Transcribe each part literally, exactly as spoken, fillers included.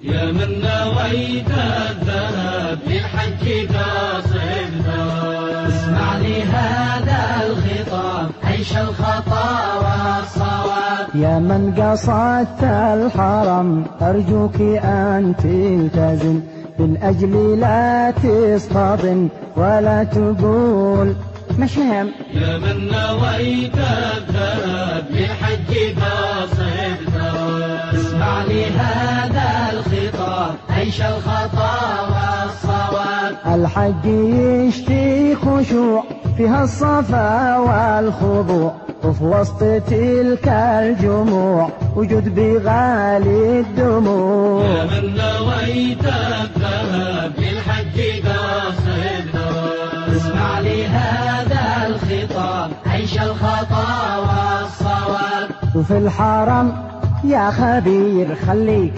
يا من نويت الذهب للحج قاصد ثواب. اسمع لي هذا الخطاب عيش الخطا والصواب. يا من قصدت الحرم أرجوك أن تلتزم بالأجل لا تصطدم ولا تقول مشهم. يا من نويت الذهب للحج قاصد ثواب. اسمع لي هذا الخطاب عيش الخطا والصواب. الحج يشتي خشوع فيها الصفا والخضوع وفي وسط تلك الجموع وجود بغالي الدموع. يا من نويت الذهب للحج قاصد ثواب. اسمع لي هذا الخطاب عيش الخطا والصواب. وفي الحرم يا خبير خليك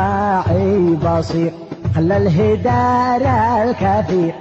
واعي بصير خلى الهدار الكثير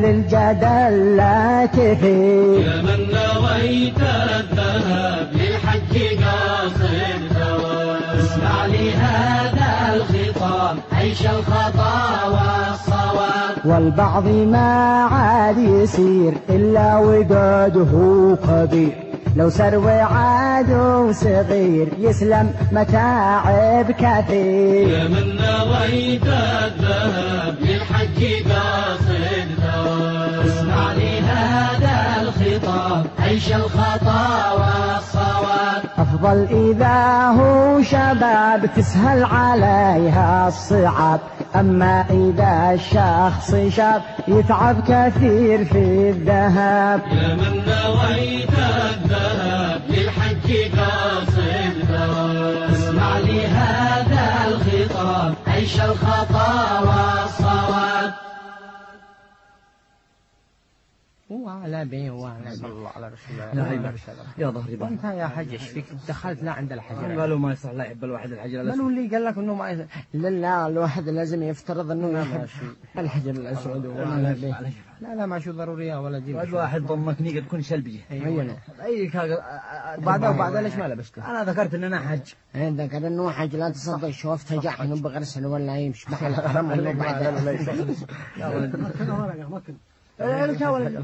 وللجدل لا تثير. يا من نويت الذهب للحج قاصد ثواب. اسمع لي هذا الخطاب عيش الخطا والصواب. والبعض ما عاد يسير إلا وجوده كبير لو سروي عدو صغير يسلم متاعب كثير. يا من نويت الذهب للحج قاصد ثواب. اسمع لي هذا الخطاب عيش الخطا والصواب. أفضل إذا هو شباب تسهل عليها الصعاب أما إذا الشخص شاب يتعب كثير في الذهاب. يا من نويت الذهب للحج قاصد ثواب. اسمع لي هذا الخطاب عيش الخطا والصواب. وعلى بيه وعلى صلى الله على رسول لا الله. عيب يا ظهري ظهر. وانت يا حج ايش فيك دخلتنا عند الحجر؟ قالوا ما يصح لا يحب الواحد الحجر الأسود. من اللي قال لك انه ما يصح؟ لا لا الواحد لازم يفترض انه يحب الحجر الاسود وعلى بيه. لا لا ما شو ضروريه ولا دي. واحد ضمكني قد تكون سلبيه. ايوه اي كاغ وبعدها وبعدها ليش ما لبسته؟ انا ذكرت ان انا حج. ايه ذكر انه حج لا تصدق شوفت جاح انه بغرسل ولا يمشي بحال الحرم ولا بعد. يا ولد لك يا ولد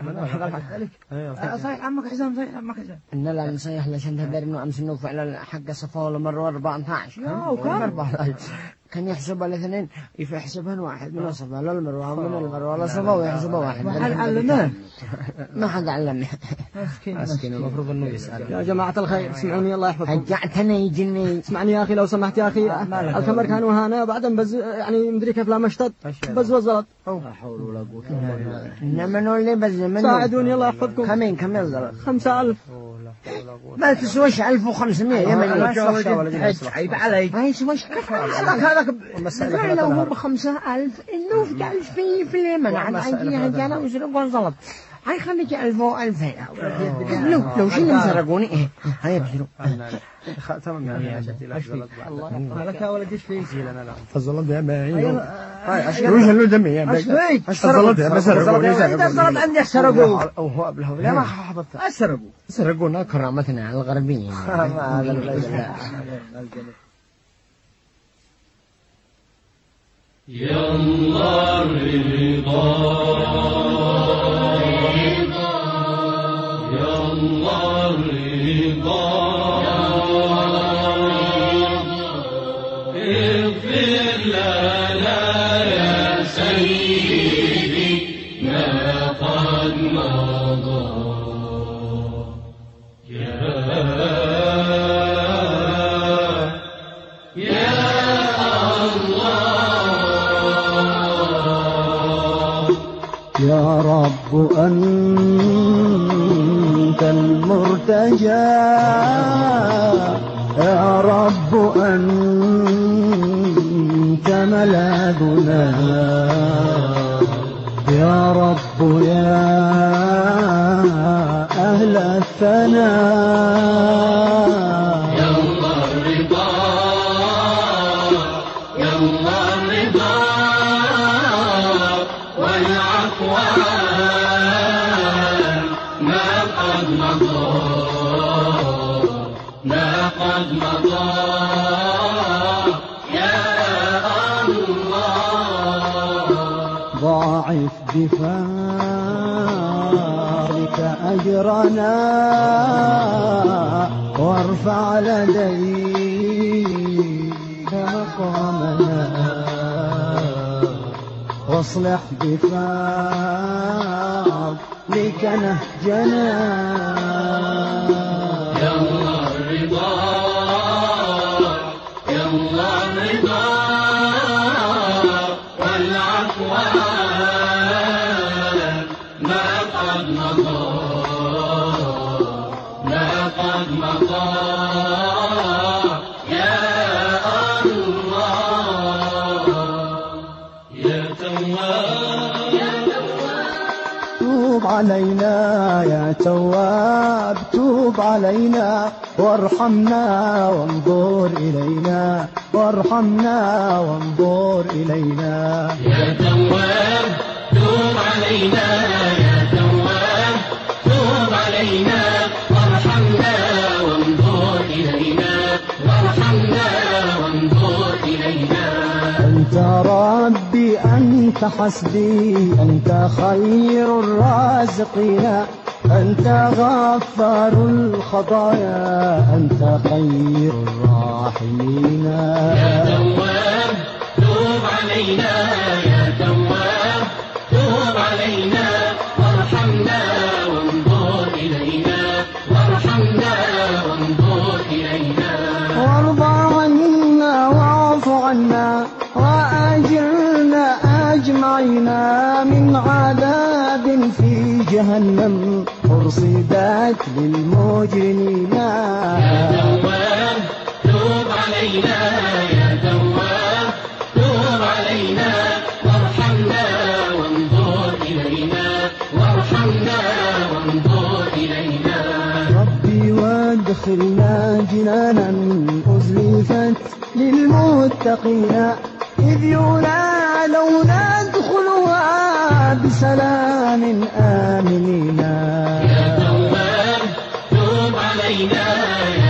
صحيح عمك حزام صحيح عمك حزام. ان لا نصيح لشان تدري انه امس انه فعلا حق صفا ولا مره أربعة عشر. يا وكم كان يحسبها الاثنين يحسبها واحد من صفا لا المروه من المروه ولا صفا ويحسبها واحد. هل علمناه؟ ما حد علمني. مسكين مسكين المفروض انه يسال. يا جماعة الخير اسمعوني الله يحفظكم. هجعتني جني. اسمعني يا أخي لو سمحت يا أخي الكمر كانوا هنا بعدين بز يعني مدري كيف لا مشتد بز وزلط. لا حول ولا قوة إلا بالله. إنما اللي بز منه. ساعدوني الله يحفظكم. كمين كم يزلط؟ خمسة ألف. ما تسويش ألف وخمسمية يا من عيب عليك. ما يسويش كيف هذاك هذاك لو هو بخمسة ألف إنه في ألف في في اليمن عاد عندي هجانا وزلق وزلط. هاي خليك ألف وألفين. لو لو شيء مسرقوني إيه هاي بزلوا. تمام يعني الله لك يا ولد ايش فيك؟ الزلط يا معي. وش اللي دمي يا ايش فيك؟ الزلط يا سرقوني اذا الزلط عندي سرقوه او هو قبله لا ما حضرت سرقوه سرقونا كرامتنا على الغربيين. يا الله رضا يا الله رضا اغفر لنا يا سيدي ما قد مضى يا يا يا رب أنت المرتجى يا رب أنت ملاذنا يا رب يا أهل الثناء يا الله رضا يا الله رضا والعفو ما قد مضى ما قد مضى يا ضاعف بفضلك أجرنا وارفع لديك مقامنا واصلح بفضلك نهجنا. يا الله الرضا يا الله الرضا والعفو ما قد مضى ما قد مضى يا الله يا تواب توب علينا يا تواب توب علينا وارحمنا وانظر إلينا وارحمنا وانظر إلينا. يا تواب توب علينا يا تواب توب علينا وارحمنا وانظر إلينا وارحمنا وانظر إلينا. أنت ربي أنت حسبي أنت خير الرازقين أنت غفار الخطايا أنت خير الراحمين. يا تواب توب علينا يا تواب توب علينا وارحمنا وانظر إلينا وارحمنا وانظر إلينا. وارض عنا واعف عنا وأجرنا أجمعين من عذاب في جهنم أرصدت للمجرمين. يا تواب توب علينا يا تواب توب علينا وارحمنا وانظر إلينا وارحمنا وانظر إلينا. ربي وادخلنا جنانا أزلفت للمتقين إذ ينادون ادخلوها بسلام آمنين. يا تواب توب علينا يا